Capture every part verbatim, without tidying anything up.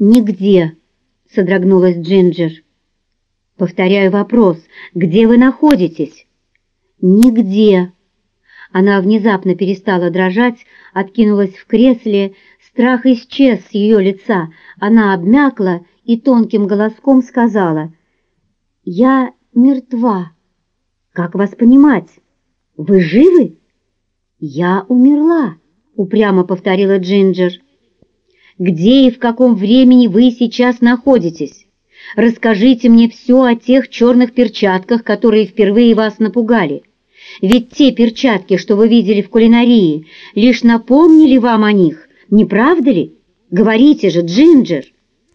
«Нигде», — содрогнулась Джинджер. «Повторяю вопрос, где вы находитесь?» «Нигде». Она внезапно перестала дрожать, откинулась в кресле, страх исчез с ее лица, она обмякла и тонким голоском сказала: «Я мертва». «Как вас понимать? Вы живы?» «Я умерла», — упрямо повторила Джинджер. «Где и в каком времени вы сейчас находитесь? Расскажите мне все о тех черных перчатках, которые впервые вас напугали. Ведь те перчатки, что вы видели в кулинарии, лишь напомнили вам о них, не правда ли? Говорите же, Джинджер!»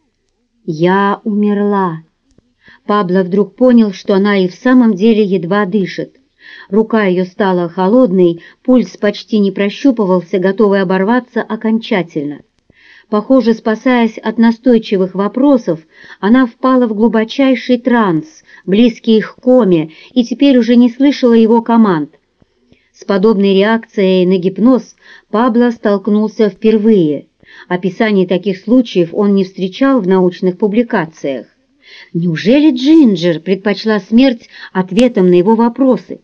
«Я умерла». Пабло вдруг понял, что она и в самом деле едва дышит. Рука ее стала холодной, пульс почти не прощупывался, готовый оборваться окончательно. Похоже, спасаясь от настойчивых вопросов, она впала в глубочайший транс, близкий к коме, и теперь уже не слышала его команд. С подобной реакцией на гипноз Пабло столкнулся впервые. Описаний таких случаев он не встречал в научных публикациях. Неужели Джинджер предпочла смерть ответом на его вопросы?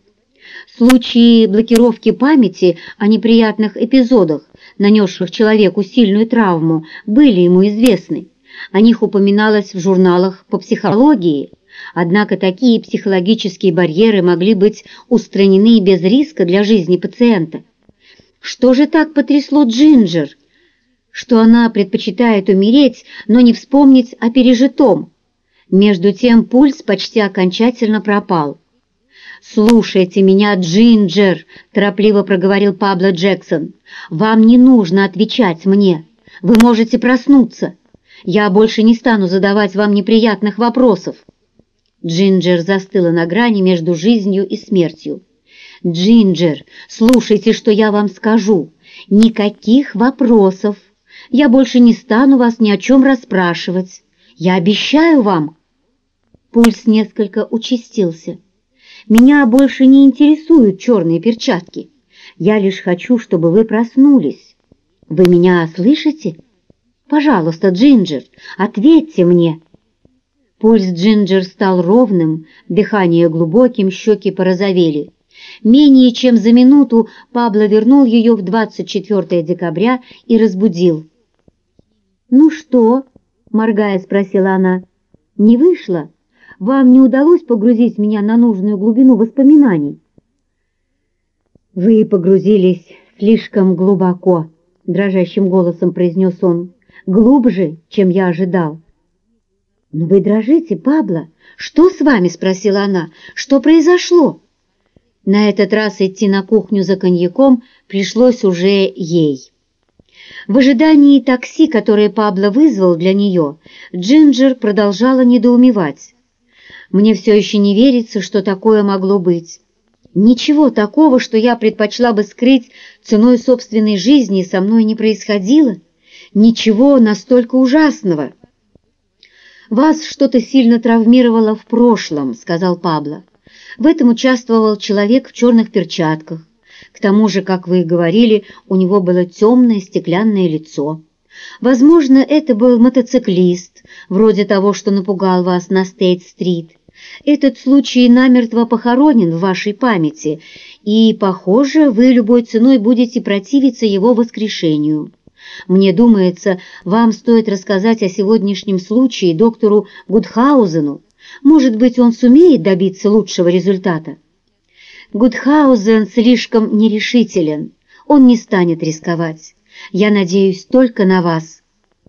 Случаи блокировки памяти о неприятных эпизодах, нанесших человеку сильную травму, были ему известны. О них упоминалось в журналах по психологии. Однако такие психологические барьеры могли быть устранены без риска для жизни пациента. Что же так потрясло Джинджер, что она предпочитает умереть, но не вспомнить о пережитом? Между тем пульс почти окончательно пропал. «Слушайте меня, Джинджер», — торопливо проговорил Пабло Джексон. «Вам не нужно отвечать мне. Вы можете проснуться. Я больше не стану задавать вам неприятных вопросов». Джинджер застыла на грани между жизнью и смертью. «Джинджер, слушайте, что я вам скажу. Никаких вопросов. Я больше не стану вас ни о чем расспрашивать. Я обещаю вам». Пульс несколько участился. «Меня больше не интересуют черные перчатки. Я лишь хочу, чтобы вы проснулись. Вы меня слышите? Пожалуйста, Джинджер, ответьте мне». Пульс Джинджер стал ровным, дыхание глубоким, щеки порозовели. Менее чем за минуту Пабло вернул ее в двадцать четвёртое декабря и разбудил. «Ну что?» — моргая, спросила она. «Не вышло? Вам не удалось погрузить меня на нужную глубину воспоминаний?» «Вы погрузились слишком глубоко», — дрожащим голосом произнес он. «Глубже, чем я ожидал». «Но вы дрожите, Пабло. Что с вами?» — спросила она. «Что произошло?» На этот раз идти на кухню за коньяком пришлось уже ей. В ожидании такси, которое Пабло вызвал для нее, Джинджер продолжала недоумевать. «Мне все еще не верится, что такое могло быть. Ничего такого, что я предпочла бы скрыть ценой собственной жизни, со мной не происходило. Ничего настолько ужасного». «Вас что-то сильно травмировало в прошлом», — сказал Пабло. «В этом участвовал человек в черных перчатках. К тому же, как вы и говорили, у него было темное стеклянное лицо. Возможно, это был мотоциклист, вроде того, что напугал вас на Стейт-стрит. Этот случай намертво похоронен в вашей памяти, и, похоже, вы любой ценой будете противиться его воскрешению. Мне думается, вам стоит рассказать о сегодняшнем случае доктору Гудхаузену. Может быть, он сумеет добиться лучшего результата». «Гудхаузен слишком нерешителен. Он не станет рисковать. Я надеюсь только на вас».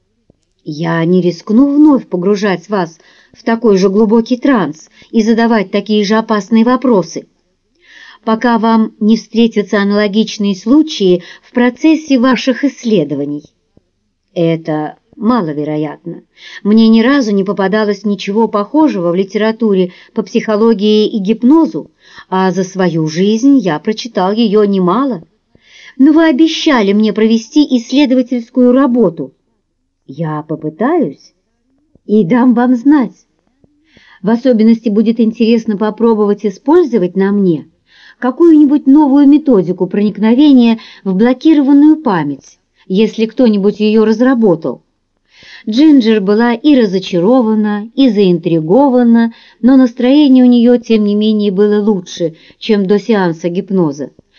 «Я не рискну вновь погружать вас в такой же глубокий транс и задавать такие же опасные вопросы, пока вам не встретятся аналогичные случаи в процессе ваших исследований». «Это маловероятно. Мне ни разу не попадалось ничего похожего в литературе по психологии и гипнозу, а за свою жизнь я прочитал ее немало. Но вы обещали мне провести исследовательскую работу». «Я попытаюсь и дам вам знать. В особенности будет интересно попробовать использовать на мне какую-нибудь новую методику проникновения в блокированную память, если кто-нибудь ее разработал. Джинджер была и разочарована, и заинтригована, но настроение у нее, тем не менее, было лучше, чем до сеанса гипноза.